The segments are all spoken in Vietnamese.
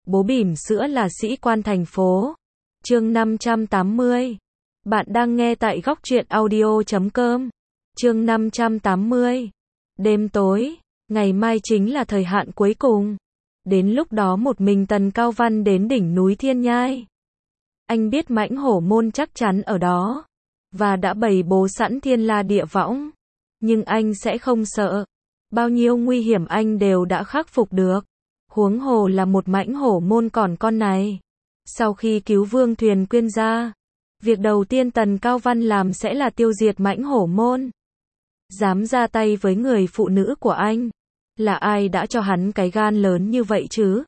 Bố bỉm sữa là sĩ quan thành phố. Chương 580. Bạn đang nghe tại góc truyện audio.com. Chương 580. Đêm tối, ngày mai chính là thời hạn cuối cùng. Đến lúc đó một mình Tần Cao Văn đến đỉnh núi Thiên Nhai. Anh biết mãnh hổ môn chắc chắn ở đó, và đã bày bố sẵn thiên la địa võng. Nhưng anh sẽ không sợ. Bao nhiêu nguy hiểm anh đều đã khắc phục được. Huống hồ là một mãnh hổ môn còn con này. Sau khi cứu Vương Thuyền Quyên ra, việc đầu tiên Tần Cao Văn làm sẽ là tiêu diệt mãnh hổ môn. Dám ra tay với người phụ nữ của anh. Là ai đã cho hắn cái gan lớn như vậy chứ?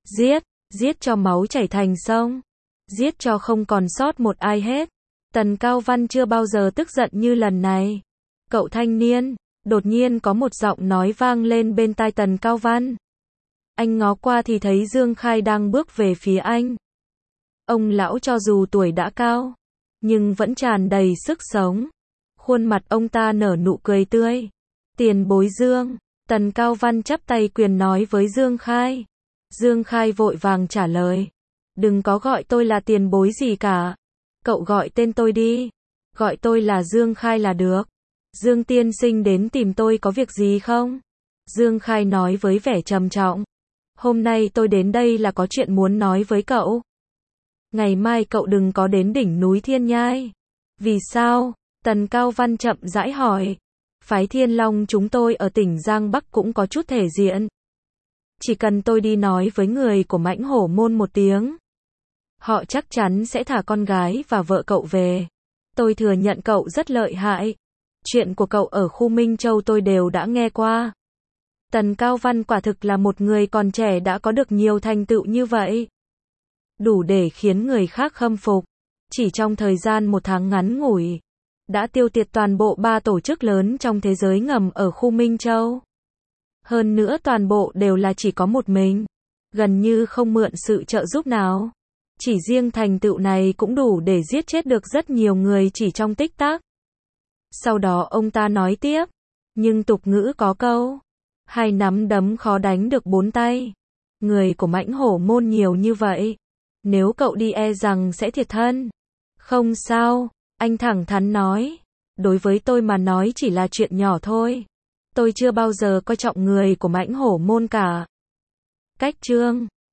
Giết cho máu chảy thành sông. Giết cho không còn sót một ai hết. Tần Cao Văn chưa bao giờ tức giận như lần này. Cậu thanh niên, đột nhiên có một giọng nói vang lên bên tai Tần Cao Văn. Anh ngó qua thì thấy Dương Khai đang bước về phía anh. Ông lão cho dù tuổi đã cao, nhưng vẫn tràn đầy sức sống. Khuôn mặt ông ta nở nụ cười tươi. Tiền bối Dương. Tần Cao Văn chắp tay quyền nói với Dương Khai. Dương Khai vội vàng trả lời. Đừng có gọi tôi là tiền bối gì cả. Cậu gọi tên tôi đi. Gọi tôi là Dương Khai là được. Dương tiên sinh đến tìm tôi có việc gì không? Dương Khai nói với vẻ trầm trọng. Hôm nay tôi đến đây là có chuyện muốn nói với cậu. Ngày mai cậu đừng có đến đỉnh núi Thiên Nhai. Vì sao? Tần Cao Văn chậm rãi hỏi. Phái Thiên Long chúng tôi ở tỉnh Giang Bắc cũng có chút thể diện. Chỉ cần tôi đi nói với người của mãnh hổ môn một tiếng, họ chắc chắn sẽ thả con gái và vợ cậu về. Tôi thừa nhận cậu rất lợi hại. Chuyện của cậu ở khu Minh Châu tôi đều đã nghe qua. Tần Cao Văn quả thực là một người còn trẻ đã có được nhiều thành tựu như vậy. Đủ để khiến người khác khâm phục. Chỉ trong thời gian một tháng ngắn ngủi, đã tiêu diệt toàn bộ 3 tổ chức lớn trong thế giới ngầm ở khu Minh Châu. Hơn nữa toàn bộ đều là chỉ có một mình. Gần như không mượn sự trợ giúp nào. Chỉ riêng thành tựu này cũng đủ để giết chết được rất nhiều người chỉ trong tích tắc. Sau đó ông ta nói tiếp. Nhưng tục ngữ có câu. 2 nắm đấm khó đánh được 4 tay. Người của mãnh hổ môn nhiều như vậy. Nếu cậu đi e rằng sẽ thiệt thân. Không sao, anh thẳng thắn nói. Đối với tôi mà nói chỉ là chuyện nhỏ thôi. Tôi chưa bao giờ coi trọng người của mãnh hổ môn cả. Cách chương